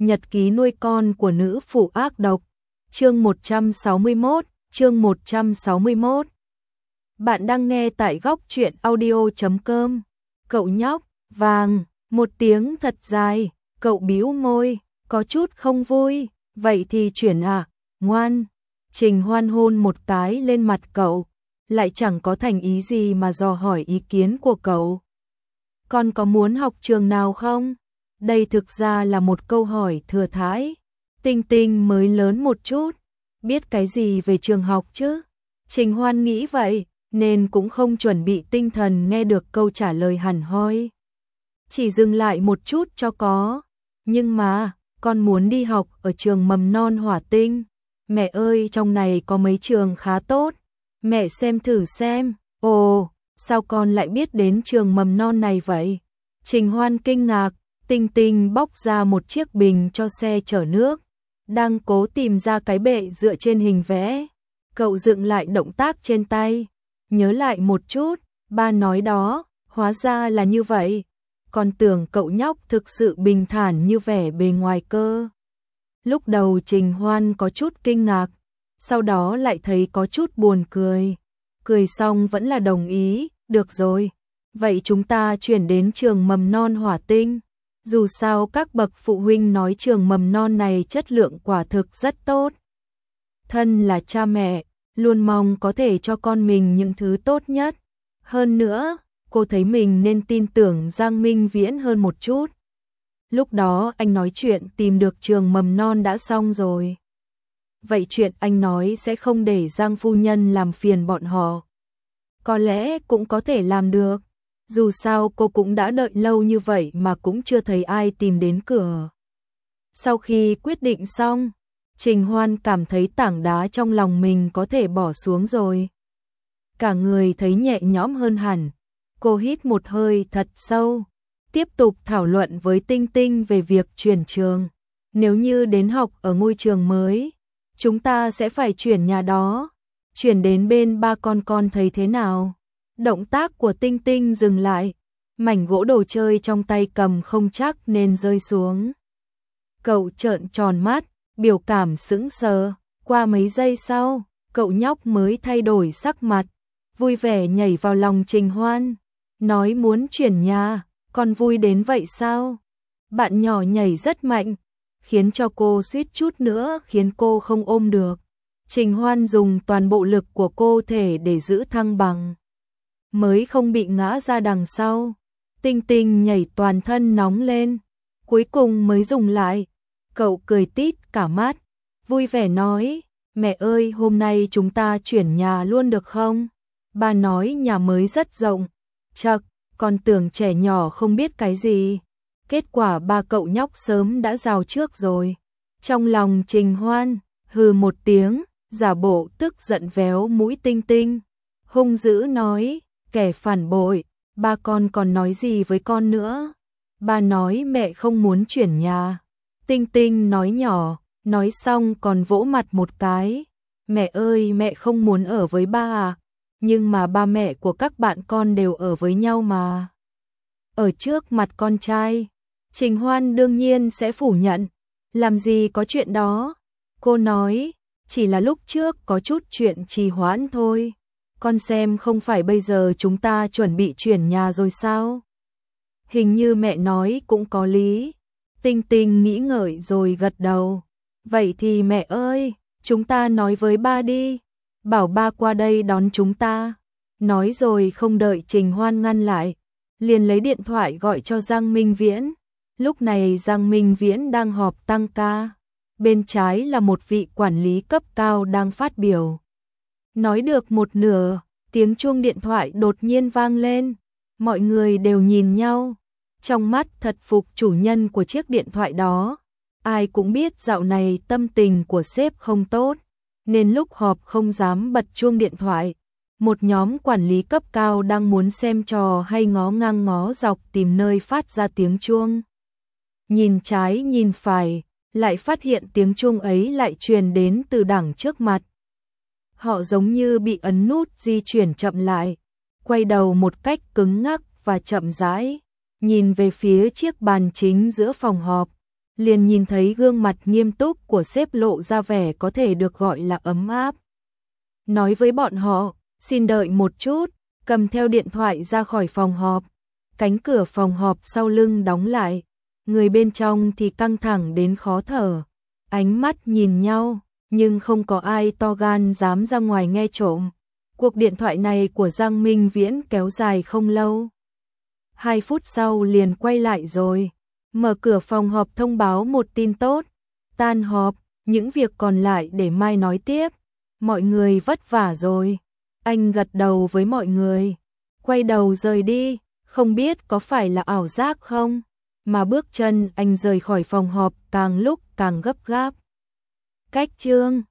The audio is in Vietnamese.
Nhật ký nuôi con của nữ phụ ác độc. Chương 161. Bạn đang nghe tại góc truyện audio.com. Cậu nhóc, vàng, một tiếng thật dài, cậu bĩu môi, có chút không vui, vậy thì chuyển à, ngoan. Trình Hoan hôn một cái lên mặt cậu, lại chẳng có thành ý gì mà dò hỏi ý kiến của cậu. Con có muốn học trường nào không? Đây thực ra là một câu hỏi thừa thãi. Tinh Tinh mới lớn một chút, biết cái gì về trường học chứ? Trình Hoan nghĩ vậy, nên cũng không chuẩn bị tinh thần nghe được câu trả lời hẳn hoi. Chỉ dừng lại một chút cho có. Nhưng mà, con muốn đi học ở trường mầm non Hỏa Tinh. Mẹ ơi, trong này có mấy trường khá tốt. Mẹ xem thử xem. Ồ, sao con lại biết đến trường mầm non này vậy? Trình Hoan kinh ngạc. Tinh Tinh bóc ra một chiếc bình cho xe chở nước, đang cố tìm ra cái bệ dựa trên hình vẽ. Cậu dựng lại động tác trên tay, nhớ lại một chút, ba nói đó, hóa ra là như vậy. Còn tưởng cậu nhóc thực sự bình thản như vẻ bề ngoài cơ. Lúc đầu Trình Hoan có chút kinh ngạc, sau đó lại thấy có chút buồn cười. Cười xong vẫn là đồng ý, được rồi, vậy chúng ta chuyển đến trường mầm non Hỏa Tinh. Dù sao các bậc phụ huynh nói trường mầm non này chất lượng quả thực rất tốt. Thân là cha mẹ, luôn mong có thể cho con mình những thứ tốt nhất. Hơn nữa, cô thấy mình nên tin tưởng Giang Minh Viễn hơn một chút. Lúc đó anh nói chuyện tìm được trường mầm non đã xong rồi. Vậy chuyện anh nói sẽ không để Giang phu nhân làm phiền bọn họ. Có lẽ cũng có thể làm được. Dù sao cô cũng đã đợi lâu như vậy mà cũng chưa thấy ai tìm đến cửa. Sau khi quyết định xong, Trình Hoan cảm thấy tảng đá trong lòng mình có thể bỏ xuống rồi. Cả người thấy nhẹ nhõm hơn hẳn. Cô hít một hơi thật sâu, tiếp tục thảo luận với Tinh Tinh về việc chuyển trường. Nếu như đến học ở ngôi trường mới, chúng ta sẽ phải chuyển nhà đó. Chuyển đến bên ba con thấy thế nào? Động tác của Tinh Tinh dừng lại, mảnh gỗ đồ chơi trong tay cầm không chắc nên rơi xuống. Cậu trợn tròn mắt, biểu cảm sững sờ. Qua mấy giây sau, cậu nhóc mới thay đổi sắc mặt, vui vẻ nhảy vào lòng Trình Hoan, nói muốn chuyển nhà. Con vui đến vậy sao? Bạn nhỏ nhảy rất mạnh, khiến cho cô suýt chút nữa khiến cô không ôm được. Trình Hoan dùng toàn bộ lực của cô thể để giữ thăng bằng, mới không bị ngã ra đằng sau. Tinh Tinh nhảy toàn thân nóng lên, cuối cùng mới dùng lại. Cậu cười tít cả mắt, vui vẻ nói, mẹ ơi, hôm nay chúng ta chuyển nhà luôn được không? Ba nói nhà mới rất rộng. Chậc, con tưởng trẻ nhỏ không biết cái gì. Kết quả ba cậu nhóc sớm đã rào trước rồi. Trong lòng Trình Hoan hừ một tiếng, giả bộ tức giận véo mũi Tinh Tinh, hung dữ nói, kẻ phản bội, ba con còn nói gì với con nữa? Ba nói mẹ không muốn chuyển nhà. Tinh Tinh nói nhỏ, nói xong còn vỗ mặt một cái. Mẹ ơi, mẹ không muốn ở với ba à? Nhưng mà ba mẹ của các bạn con đều ở với nhau mà. Ở trước mặt con trai, Trình Hoan đương nhiên sẽ phủ nhận. Làm gì có chuyện đó? Cô nói, chỉ là lúc trước có chút chuyện trì hoãn thôi. Con xem không phải bây giờ chúng ta chuẩn bị chuyển nhà rồi sao? Hình như mẹ nói cũng có lý. Tinh Tinh nghĩ ngợi rồi gật đầu. Vậy thì mẹ ơi, chúng ta nói với ba đi. Bảo ba qua đây đón chúng ta. Nói rồi không đợi Trình Hoan ngăn lại, liền lấy điện thoại gọi cho Giang Minh Viễn. Lúc này Giang Minh Viễn đang họp tăng ca. Bên trái là một vị quản lý cấp cao đang phát biểu. Nói được một nửa, tiếng chuông điện thoại đột nhiên vang lên. Mọi người đều nhìn nhau, trong mắt thật phục chủ nhân của chiếc điện thoại đó. Ai cũng biết dạo này tâm tình của sếp không tốt, nên lúc họp không dám bật chuông điện thoại. Một nhóm quản lý cấp cao đang muốn xem trò hay ngó ngang ngó dọc tìm nơi phát ra tiếng chuông. Nhìn trái nhìn phải, lại phát hiện tiếng chuông ấy lại truyền đến từ đằng trước mặt. Họ giống như bị ấn nút di chuyển chậm lại, quay đầu một cách cứng ngắc và chậm rãi, nhìn về phía chiếc bàn chính giữa phòng họp. liền nhìn thấy gương mặt nghiêm túc của sếp lộ ra vẻ có thể được gọi là ấm áp. Nói với bọn họ, xin đợi một chút, cầm theo điện thoại ra khỏi phòng họp. Cánh cửa phòng họp sau lưng đóng lại, người bên trong thì căng thẳng đến khó thở. Ánh mắt nhìn nhau, nhưng không có ai to gan dám ra ngoài nghe trộm. Cuộc điện thoại này của Giang Minh Viễn kéo dài không lâu. 2 phút sau liền quay lại rồi. Mở cửa phòng họp thông báo một tin tốt. Tan họp, những việc còn lại để mai nói tiếp. Mọi người vất vả rồi. Anh gật đầu với mọi người. Quay đầu rời đi, không biết có phải là ảo giác không? Mà bước chân anh rời khỏi phòng họp càng lúc càng gấp gáp. Cách chương